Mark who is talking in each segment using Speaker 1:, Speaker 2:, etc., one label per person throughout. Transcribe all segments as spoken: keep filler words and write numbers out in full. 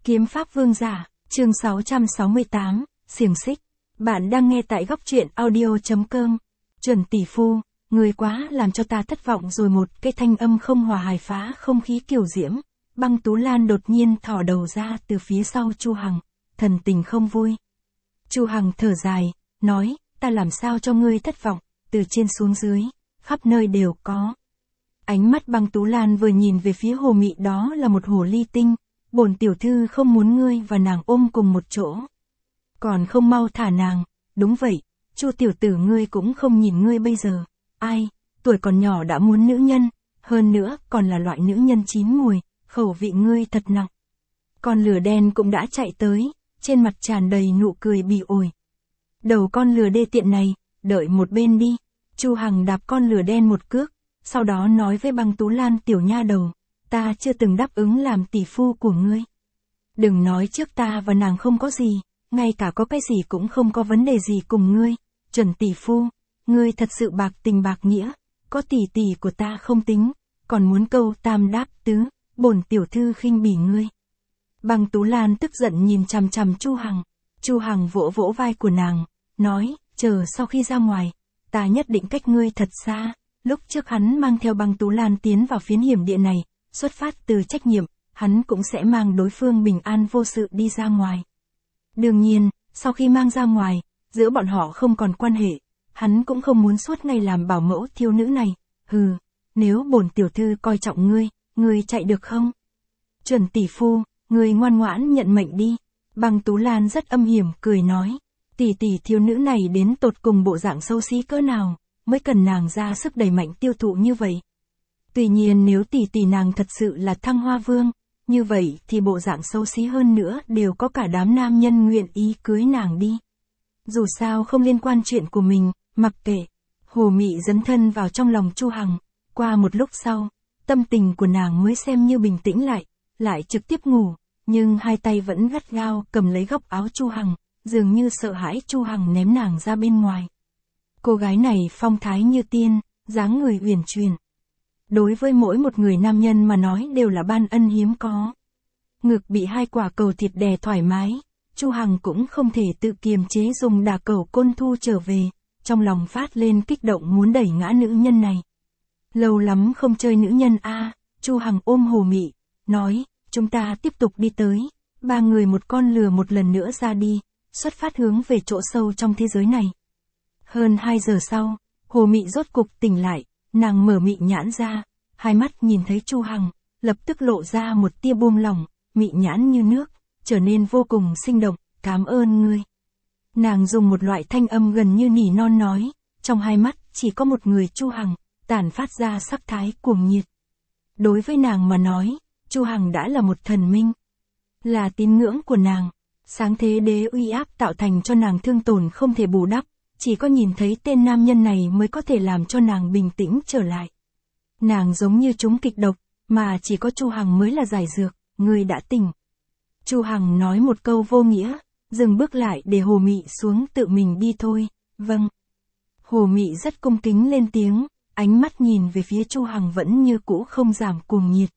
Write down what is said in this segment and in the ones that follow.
Speaker 1: Kiếm pháp vương giả, chương sáu trăm sáu mươi tám, xiềng xích. Bạn đang nghe tại góc truyện audio.com. Chuẩn tỷ phu, người quá làm cho ta thất vọng rồi. Một cái thanh âm không hòa hài phá không khí kiều diễm. Băng Tú Lan đột nhiên thò đầu ra từ phía sau Chu Hằng, thần tình không vui. Chu Hằng thở dài, nói, ta làm sao cho ngươi thất vọng, từ trên xuống dưới, khắp nơi đều có. Ánh mắt Băng Tú Lan vừa nhìn về phía hồ mị đó là một hồ ly tinh, bổn tiểu thư không muốn ngươi và nàng ôm cùng một chỗ. Còn không mau thả nàng, đúng vậy, Chu tiểu tử ngươi cũng không nhìn ngươi bây giờ, ai, tuổi còn nhỏ đã muốn nữ nhân, hơn nữa còn là loại nữ nhân chín mùi, khẩu vị ngươi thật nặng. Con lửa đen cũng đã chạy tới, trên mặt tràn đầy nụ cười bỉ ổi. Đầu con lửa đê tiện này, đợi một bên đi. Chu Hằng đạp con lửa đen một cước, sau đó nói với Băng Tú Lan, tiểu nha đầu, ta chưa từng đáp ứng làm tỷ phu của ngươi. Đừng nói trước ta và nàng không có gì, ngay cả có cái gì cũng không có vấn đề gì cùng ngươi. Chuẩn tỷ phu, ngươi thật sự bạc tình bạc nghĩa, có tỷ tỷ của ta không tính, còn muốn câu tam đáp tứ, bổn tiểu thư khinh bỉ ngươi. Băng Tú Lan tức giận nhìn chằm chằm Chu Hằng. Chu Hằng vỗ vỗ vai của nàng, nói, chờ sau khi ra ngoài, ta nhất định cách ngươi thật xa. Lúc trước hắn mang theo Băng Tú Lan tiến vào phiến hiểm địa này, xuất phát từ trách nhiệm, hắn cũng sẽ mang đối phương bình an vô sự đi ra ngoài. Đương nhiên, sau khi mang ra ngoài, giữa bọn họ không còn quan hệ, hắn cũng không muốn suốt ngày làm bảo mẫu thiếu nữ này. Hừ, nếu bổn tiểu thư coi trọng ngươi, ngươi chạy được không? Chuẩn tỷ phu, ngươi ngoan ngoãn nhận mệnh đi. Băng Tú Lan rất âm hiểm cười nói, tỷ tỷ thiếu nữ này đến tột cùng bộ dạng xấu xí cỡ nào, mới cần nàng ra sức đẩy mạnh tiêu thụ như vậy. Tuy nhiên nếu tỷ tỷ nàng thật sự là Thăng Hoa Vương, như vậy thì bộ dạng xấu xí hơn nữa đều có cả đám nam nhân nguyện ý cưới nàng đi. Dù sao không liên quan chuyện của mình, mặc kệ. Hồ mị dấn thân vào trong lòng Chu Hằng, qua một lúc sau, tâm tình của nàng mới xem như bình tĩnh lại, lại trực tiếp ngủ, nhưng hai tay vẫn gắt gao cầm lấy góc áo Chu Hằng, dường như sợ hãi Chu Hằng ném nàng ra bên ngoài. Cô gái này phong thái như tiên, dáng người uyển chuyển. Đối với mỗi một người nam nhân mà nói đều là ban ân hiếm có. Ngực bị hai quả cầu thịt đè thoải mái, Chu Hằng cũng không thể tự kiềm chế dùng đà cầu côn thu trở về, trong lòng phát lên kích động muốn đẩy ngã nữ nhân này. Lâu lắm không chơi nữ nhân a, à, Chu Hằng ôm hồ mị, nói, chúng ta tiếp tục đi tới, ba người một con lừa một lần nữa ra đi, xuất phát hướng về chỗ sâu trong thế giới này. Hơn hai giờ sau, hồ mị rốt cục tỉnh lại, nàng mở mị nhãn ra, hai mắt nhìn thấy Chu Hằng, lập tức lộ ra một tia buông lỏng, mị nhãn như nước, trở nên vô cùng sinh động, cảm ơn ngươi. Nàng dùng một loại thanh âm gần như nỉ non nói, trong hai mắt chỉ có một người Chu Hằng, tản phát ra sắc thái cuồng nhiệt. Đối với nàng mà nói, Chu Hằng đã là một thần minh, là tín ngưỡng của nàng, sáng thế đế uy áp tạo thành cho nàng thương tổn không thể bù đắp. Chỉ có nhìn thấy tên nam nhân này mới có thể làm cho nàng bình tĩnh trở lại. Nàng giống như trúng kịch độc, mà chỉ có Chu Hằng mới là giải dược, người đã tỉnh. Chu Hằng nói một câu vô nghĩa, dừng bước lại để hồ mị xuống tự mình đi thôi, vâng. Hồ mị rất cung kính lên tiếng, ánh mắt nhìn về phía Chu Hằng vẫn như cũ không giảm cuồng nhiệt.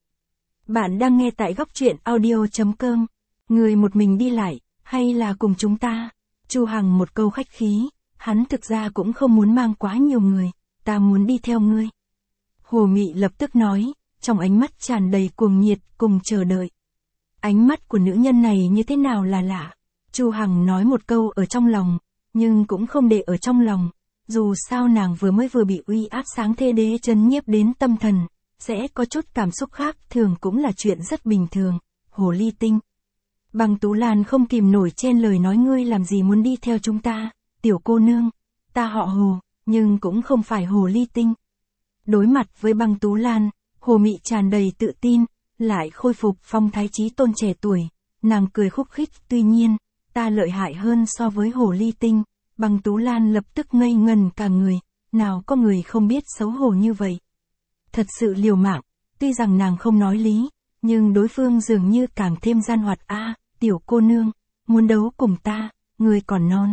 Speaker 1: Bạn đang nghe tại góc truyện audio.com, người một mình đi lại, hay là cùng chúng ta? Chu Hằng một câu khách khí. Hắn thực ra cũng không muốn mang quá nhiều người, ta muốn đi theo ngươi. Hồ mị lập tức nói, trong ánh mắt tràn đầy cuồng nhiệt cùng chờ đợi. Ánh mắt của nữ nhân này như thế nào là lạ. Chu Hằng nói một câu ở trong lòng, nhưng cũng không để ở trong lòng. Dù sao nàng vừa mới vừa bị uy áp sáng thế đế chấn nhiếp đến tâm thần, sẽ có chút cảm xúc khác thường cũng là chuyện rất bình thường. Hồ ly tinh. Băng Tú Lan không kìm nổi trên lời nói, ngươi làm gì muốn đi theo chúng ta? Tiểu cô nương, ta họ Hồ, nhưng cũng không phải hồ ly tinh. Đối mặt với Băng Tú Lan, hồ mị tràn đầy tự tin, lại khôi phục phong thái chí tôn trẻ tuổi, nàng cười khúc khích, tuy nhiên, ta lợi hại hơn so với hồ ly tinh. Băng Tú Lan lập tức ngây ngần cả người, nào có người không biết xấu hổ như vậy. Thật sự liều mạng, tuy rằng nàng không nói lý, nhưng đối phương dường như càng thêm gian hoạt. A, à, tiểu cô nương, muốn đấu cùng ta, người còn non.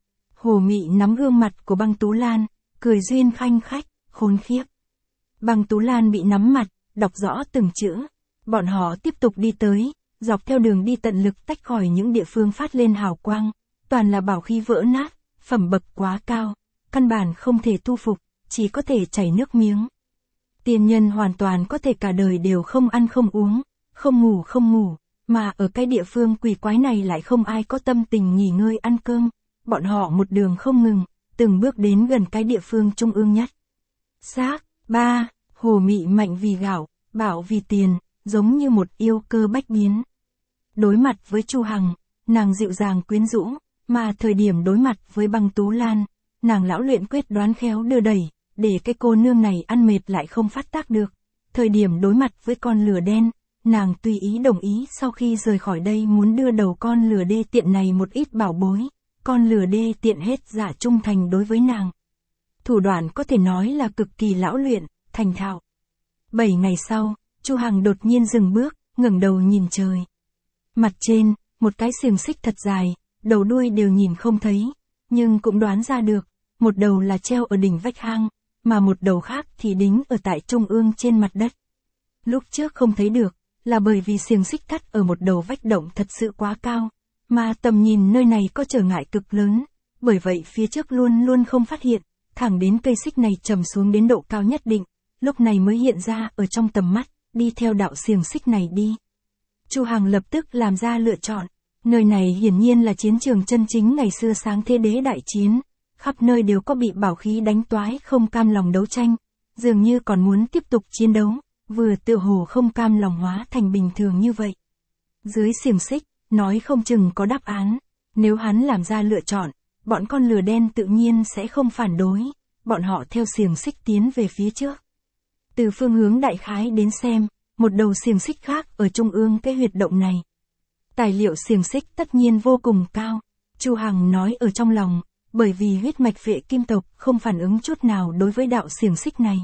Speaker 1: Hồ mị nắm gương mặt của Băng Tú Lan, cười duyên khanh khách, khốn khiếp. Băng Tú Lan bị nắm mặt, đọc rõ từng chữ. Bọn họ tiếp tục đi tới, dọc theo đường đi tận lực tách khỏi những địa phương phát lên hào quang, toàn là bảo khí vỡ nát, phẩm bậc quá cao, căn bản không thể tu phục, chỉ có thể chảy nước miếng. Tiên nhân hoàn toàn có thể cả đời đều không ăn không uống, không ngủ không ngủ, mà ở cái địa phương quỷ quái này lại không ai có tâm tình nghỉ ngơi ăn cơm, bọn họ một đường không ngừng, từng bước đến gần cái địa phương trung ương nhất. Xác, ba, Hồ Mị mạnh vì gạo, bảo vì tiền, giống như một yêu cơ bách biến. Đối mặt với Chu Hằng, nàng dịu dàng quyến rũ, mà thời điểm đối mặt với Băng Tú Lan, nàng lão luyện quyết đoán khéo đưa đẩy, để cái cô nương này ăn mệt lại không phát tác được. Thời điểm đối mặt với con lửa đen, nàng tùy ý đồng ý sau khi rời khỏi đây muốn đưa đầu con lửa đê tiện này một ít bảo bối, con lửa đê tiện hết giả trung thành đối với nàng. Thủ đoạn có thể nói là cực kỳ lão luyện, thành thạo. Bảy ngày sau, Chu Hằng đột nhiên dừng bước, ngẩng đầu nhìn trời. Mặt trên, một cái xiềng xích thật dài, đầu đuôi đều nhìn không thấy, nhưng cũng đoán ra được, một đầu là treo ở đỉnh vách hang, mà một đầu khác thì đính ở tại trung ương trên mặt đất. Lúc trước không thấy được, là bởi vì xiềng xích thắt ở một đầu vách động thật sự quá cao, mà tầm nhìn nơi này có trở ngại cực lớn, bởi vậy phía trước luôn luôn không phát hiện, thẳng đến cây xích này trầm xuống đến độ cao nhất định, lúc này mới hiện ra ở trong tầm mắt, đi theo đạo xiềng xích này đi. Chu Hằng lập tức làm ra lựa chọn, nơi này hiển nhiên là chiến trường chân chính ngày xưa sáng thế đế đại chiến, khắp nơi đều có bị bảo khí đánh toái không cam lòng đấu tranh, dường như còn muốn tiếp tục chiến đấu, vừa tựa hồ không cam lòng hóa thành bình thường như vậy. Dưới xiềng xích, nói không chừng có đáp án, nếu hắn làm ra lựa chọn, bọn con lửa đen tự nhiên sẽ không phản đối, bọn họ theo xiềng xích tiến về phía trước. Từ phương hướng đại khái đến xem, một đầu xiềng xích khác ở trung ương cái huyệt động này. Tài liệu xiềng xích tất nhiên vô cùng cao, Chu Hằng nói ở trong lòng, bởi vì huyết mạch Phệ Kim tộc không phản ứng chút nào đối với đạo xiềng xích này.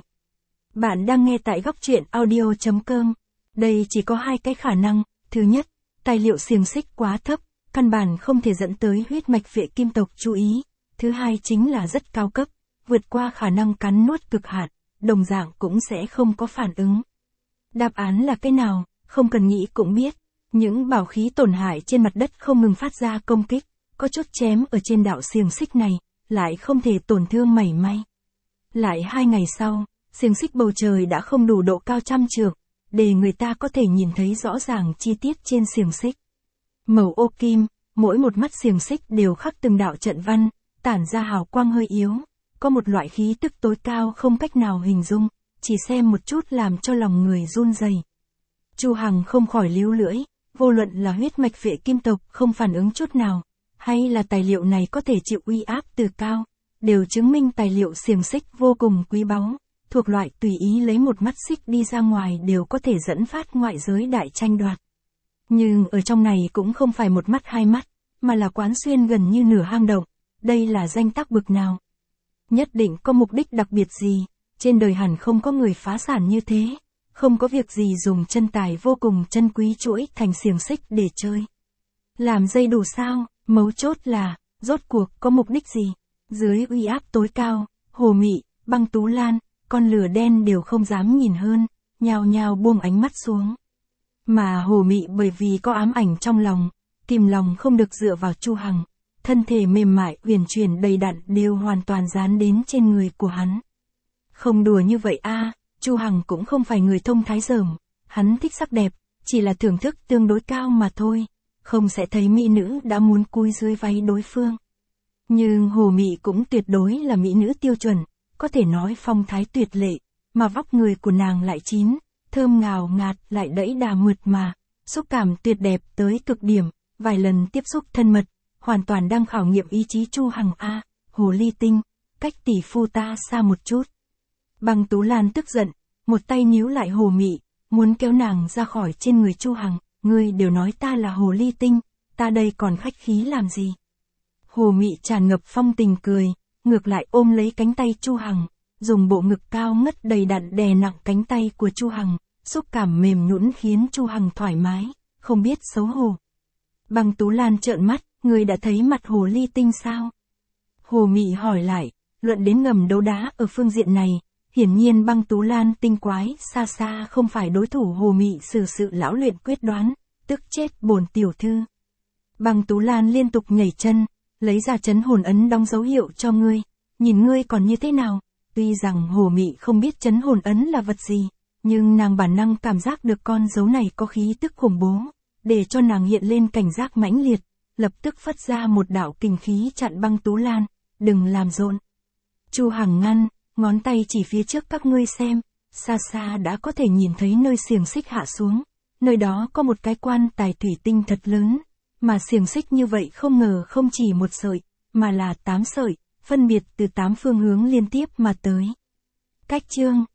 Speaker 1: Bạn đang nghe tại góc truyện audio chấm com. Đây chỉ có hai cái khả năng, thứ nhất, tài liệu xiềng xích quá thấp, căn bản không thể dẫn tới huyết mạch Phệ Kim tộc chú ý, thứ hai chính là rất cao cấp, vượt qua khả năng cắn nuốt cực hạn, đồng dạng cũng sẽ không có phản ứng. Đáp án là cái nào, không cần nghĩ cũng biết, những bảo khí tổn hại trên mặt đất không ngừng phát ra công kích, có chút chém ở trên đạo xiềng xích này, lại không thể tổn thương mảy may. Lại hai ngày sau, xiềng xích bầu trời đã không đủ độ cao trăm trượng, để người ta có thể nhìn thấy rõ ràng chi tiết trên xiềng xích. Màu ô kim, mỗi một mắt xiềng xích đều khắc từng đạo trận văn, tản ra hào quang hơi yếu, có một loại khí tức tối cao không cách nào hình dung, chỉ xem một chút làm cho lòng người run rẩy. Chu Hằng không khỏi líu lưỡi, vô luận là huyết mạch Phệ Kim tộc không phản ứng chút nào, hay là tài liệu này có thể chịu uy áp từ cao, đều chứng minh tài liệu xiềng xích vô cùng quý báu, thuộc loại tùy ý lấy một mắt xích đi ra ngoài đều có thể dẫn phát ngoại giới đại tranh đoạt. Nhưng ở trong này cũng không phải một mắt hai mắt, mà là quán xuyên gần như nửa hang động, đây là danh tác bực nào. Nhất định có mục đích đặc biệt gì, trên đời hẳn không có người phá sản như thế, không có việc gì dùng chân tài vô cùng chân quý chuỗi thành xiềng xích để chơi. Làm dây đủ sao, mấu chốt là, rốt cuộc có mục đích gì, dưới uy áp tối cao, Hồ Mị, Băng Tú Lan, con lửa đen đều không dám nhìn hơn, nhao nhao buông ánh mắt xuống. Mà Hồ Mị bởi vì có ám ảnh trong lòng, kìm lòng không được dựa vào Chu Hằng, thân thể mềm mại uyển chuyển đầy đặn đều hoàn toàn dán đến trên người của hắn. Không đùa như vậy a, Chu Hằng cũng không phải người thông thái dởm, hắn thích sắc đẹp, chỉ là thưởng thức tương đối cao mà thôi, không sẽ thấy mỹ nữ đã muốn cúi dưới váy đối phương. Nhưng Hồ Mị cũng tuyệt đối là mỹ nữ tiêu chuẩn, có thể nói phong thái tuyệt lệ, mà vóc người của nàng lại chín, thơm ngào ngạt lại đẫy đà mượt mà, xúc cảm tuyệt đẹp tới cực điểm, vài lần tiếp xúc thân mật, hoàn toàn đang khảo nghiệm ý chí Chu Hằng a, Hồ Ly Tinh, cách tỷ phu ta xa một chút. Băng Tú Lan tức giận, một tay níu lại Hồ Mị, muốn kéo nàng ra khỏi trên người Chu Hằng, ngươi đều nói ta là Hồ Ly Tinh, ta đây còn khách khí làm gì. Hồ Mị tràn ngập phong tình cười, ngược lại ôm lấy cánh tay Chu Hằng, dùng bộ ngực cao ngất đầy đặn đè nặng cánh tay của Chu Hằng, xúc cảm mềm nhũn khiến Chu Hằng thoải mái, không biết xấu hổ. Băng Tú Lan trợn mắt, ngươi đã thấy mặt Hồ Ly Tinh sao? Hồ Mị hỏi lại, luận đến ngầm đấu đá ở phương diện này, hiển nhiên Băng Tú Lan tinh quái xa xa không phải đối thủ Hồ Mị xử sự lão luyện quyết đoán, tức chết bổn tiểu thư. Băng Tú Lan liên tục nhảy chân, lấy ra chấn hồn ấn đóng dấu hiệu cho ngươi, nhìn ngươi còn như thế nào. Tuy rằng Hồ Mị không biết chấn hồn ấn là vật gì, nhưng nàng bản năng cảm giác được con dấu này có khí tức khủng bố, để cho nàng hiện lên cảnh giác mãnh liệt, lập tức phất ra một đạo kình khí chặn Băng Tú Lan, đừng làm rộn. Chu Hằng ngăn, ngón tay chỉ phía trước các ngươi xem, xa xa đã có thể nhìn thấy nơi xiềng xích hạ xuống, nơi đó có một cái quan tài thủy tinh thật lớn, mà xiềng xích như vậy không ngờ không chỉ một sợi, mà là tám sợi, phân biệt từ tám phương hướng liên tiếp mà tới. Cách chương